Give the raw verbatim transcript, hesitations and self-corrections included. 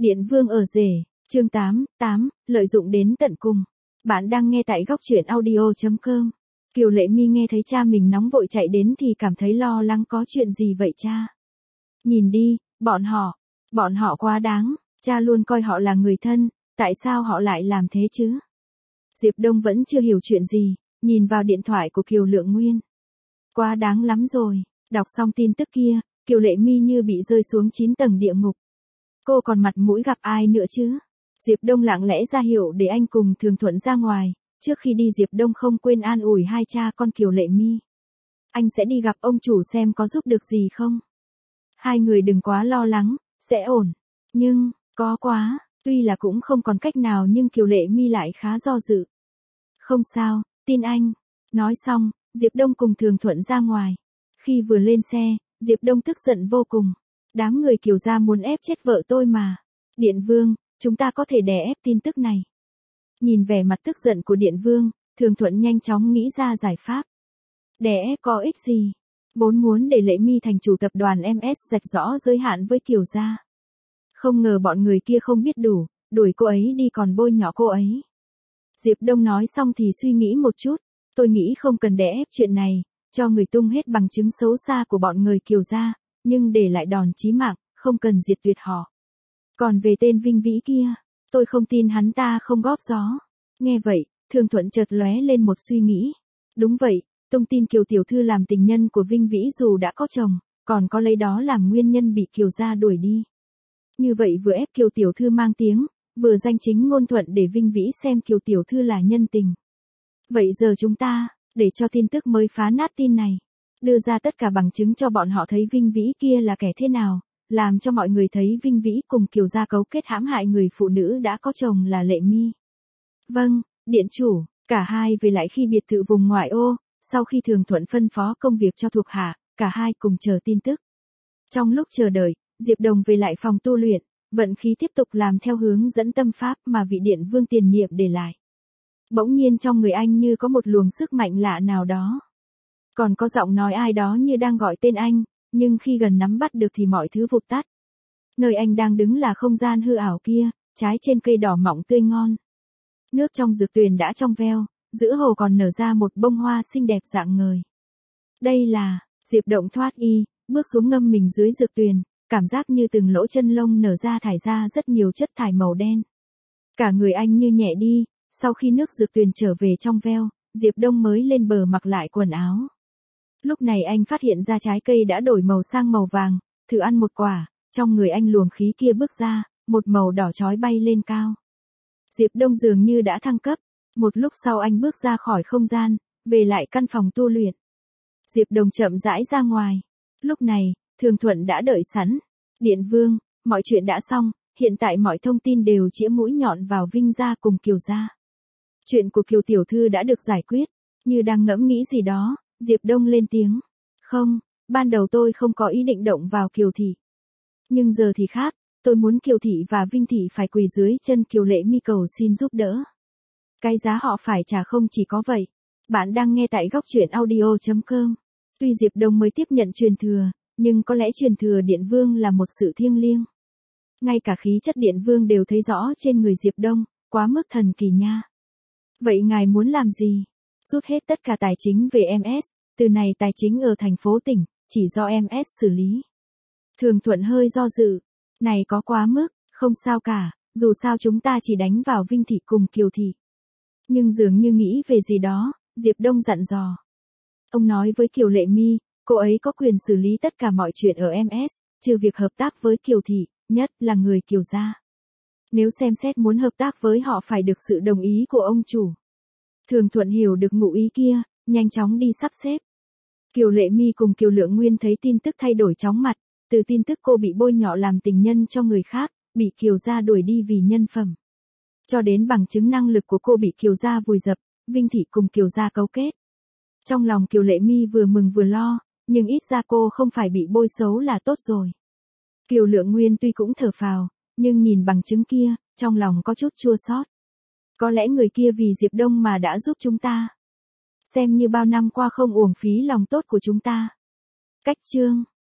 Điện Vương ở rể, chương tám, tám, lợi dụng đến tận cùng. Bạn đang nghe tại góc truyện audio chấm com. Kiều Lệ Mi nghe thấy cha mình nóng vội chạy đến thì cảm thấy lo lắng, có chuyện gì vậy cha? Nhìn đi, bọn họ, bọn họ quá đáng, cha luôn coi họ là người thân, tại sao họ lại làm thế chứ? Diệp Đông vẫn chưa hiểu chuyện gì, nhìn vào điện thoại của Kiều Lượng Nguyên. Quá đáng lắm rồi, đọc xong tin tức kia, Kiều Lệ Mi như bị rơi xuống chín tầng địa ngục. Cô còn mặt mũi gặp ai nữa chứ? Diệp Đông lặng lẽ ra hiệu để anh cùng Thường Thuận ra ngoài, trước khi đi Diệp Đông không quên an ủi hai cha con Kiều Lệ Mi. Anh sẽ đi gặp ông chủ xem có giúp được gì không? Hai người đừng quá lo lắng, sẽ ổn. Nhưng, có quá, tuy là cũng không còn cách nào nhưng Kiều Lệ Mi lại khá do dự. Không sao, tin anh. Nói xong, Diệp Đông cùng Thường Thuận ra ngoài. Khi vừa lên xe, Diệp Đông tức giận vô cùng. Đám người Kiều gia muốn ép chết vợ tôi mà. Điện Vương, chúng ta có thể đè ép tin tức này. Nhìn vẻ mặt tức giận của Điện Vương, Thường Thuận nhanh chóng nghĩ ra giải pháp. Đè ép có ích gì? Vốn muốn để Lệ Mi thành chủ tập đoàn em ét rạch rõ giới hạn với Kiều gia. Không ngờ bọn người kia không biết đủ, đuổi cô ấy đi còn bôi nhọ cô ấy. Diệp Đông nói xong thì suy nghĩ một chút, tôi nghĩ không cần đè ép chuyện này, cho người tung hết bằng chứng xấu xa của bọn người Kiều gia, nhưng để lại đòn chí mạng, không cần diệt tuyệt họ. Còn về tên Vinh Vĩ kia, tôi không tin hắn ta không góp gió. Nghe vậy, Thường Thuận chợt lóe lên một suy nghĩ. Đúng vậy, tung tin Kiều tiểu thư làm tình nhân của Vinh Vĩ dù đã có chồng, còn có lấy đó làm nguyên nhân bị Kiều gia đuổi đi. Như vậy vừa ép Kiều tiểu thư mang tiếng, vừa danh chính ngôn thuận để Vinh Vĩ xem Kiều tiểu thư là nhân tình. Vậy giờ chúng ta, để cho tin tức mới phá nát tin này, đưa ra tất cả bằng chứng cho bọn họ thấy Vinh Vĩ kia là kẻ thế nào, làm cho mọi người thấy Vinh Vĩ cùng Kiều gia cấu kết hãm hại người phụ nữ đã có chồng là Lệ Mi. Vâng, điện chủ, cả hai về lại khi biệt thự vùng ngoại ô, sau khi Thường Thuận phân phó công việc cho thuộc hạ, cả hai cùng chờ tin tức. Trong lúc chờ đợi, Diệp Đồng về lại phòng tu luyện, vận khí tiếp tục làm theo hướng dẫn tâm pháp mà vị điện vương tiền nhiệm để lại. Bỗng nhiên trong người anh như có một luồng sức mạnh lạ nào đó. Còn có giọng nói ai đó như đang gọi tên anh, nhưng khi gần nắm bắt được thì mọi thứ vụt tắt. Nơi anh đang đứng là không gian hư ảo kia, trái trên cây đỏ mọng tươi ngon. Nước trong dược tuyền đã trong veo, giữa hồ còn nở ra một bông hoa xinh đẹp rạng ngời. Đây là, Diệp Động thoát y, bước xuống ngâm mình dưới dược tuyền, cảm giác như từng lỗ chân lông nở ra thải ra rất nhiều chất thải màu đen. Cả người anh như nhẹ đi, sau khi nước dược tuyền trở về trong veo, Diệp Đông mới lên bờ mặc lại quần áo. Lúc này anh phát hiện ra trái cây đã đổi màu sang màu vàng, thử ăn một quả, trong người anh luồng khí kia bước ra, một màu đỏ chói bay lên cao. Diệp Đông dường như đã thăng cấp, một lúc sau anh bước ra khỏi không gian, về lại căn phòng tu luyện. Diệp Đông chậm rãi ra ngoài. Lúc này, Thường Thuận đã đợi sẵn. Điện Vương, mọi chuyện đã xong, hiện tại mọi thông tin đều chĩa mũi nhọn vào Vinh gia cùng Kiều gia. Chuyện của Kiều tiểu thư đã được giải quyết, như đang ngẫm nghĩ gì đó, Diệp Đông lên tiếng. Không, ban đầu tôi không có ý định động vào Kiều thị. Nhưng giờ thì khác, tôi muốn Kiều thị và Vinh thị phải quỳ dưới chân Kiều Lệ Mi cầu xin giúp đỡ. Cái giá họ phải trả không chỉ có vậy. Bạn đang nghe tại góc truyện audio chấm com. Tuy Diệp Đông mới tiếp nhận truyền thừa, nhưng có lẽ truyền thừa Điện Vương là một sự thiêng liêng. Ngay cả khí chất Điện Vương đều thấy rõ trên người Diệp Đông, quá mức thần kỳ nha. Vậy ngài muốn làm gì? Rút hết tất cả tài chính về em ét, từ này tài chính ở thành phố tỉnh, chỉ do em ét xử lý. Thường Thuận hơi do dự. Này có quá mức, không sao cả, dù sao chúng ta chỉ đánh vào Vinh thị cùng Kiều thị. Nhưng dường như nghĩ về gì đó, Diệp Đông dặn dò. Ông nói với Kiều Lệ Mi, cô ấy có quyền xử lý tất cả mọi chuyện ở em ét, trừ việc hợp tác với Kiều thị, nhất là người Kiều gia. Nếu xem xét muốn hợp tác với họ phải được sự đồng ý của ông chủ. Thường Thuận hiểu được ngụ ý kia, nhanh chóng đi sắp xếp. Kiều Lệ Mi cùng Kiều Lượng Nguyên thấy tin tức thay đổi chóng mặt, từ tin tức cô bị bôi nhọ làm tình nhân cho người khác, bị Kiều gia đuổi đi vì nhân phẩm. Cho đến bằng chứng năng lực của cô bị Kiều gia vùi dập, Vinh thị cùng Kiều gia cấu kết. Trong lòng Kiều Lệ Mi vừa mừng vừa lo, nhưng ít ra cô không phải bị bôi xấu là tốt rồi. Kiều Lượng Nguyên tuy cũng thở phào, nhưng nhìn bằng chứng kia, trong lòng có chút chua xót. Có lẽ người kia vì Diệp Đông mà đã giúp chúng ta. Xem như bao năm qua không uổng phí lòng tốt của chúng ta. Cách chương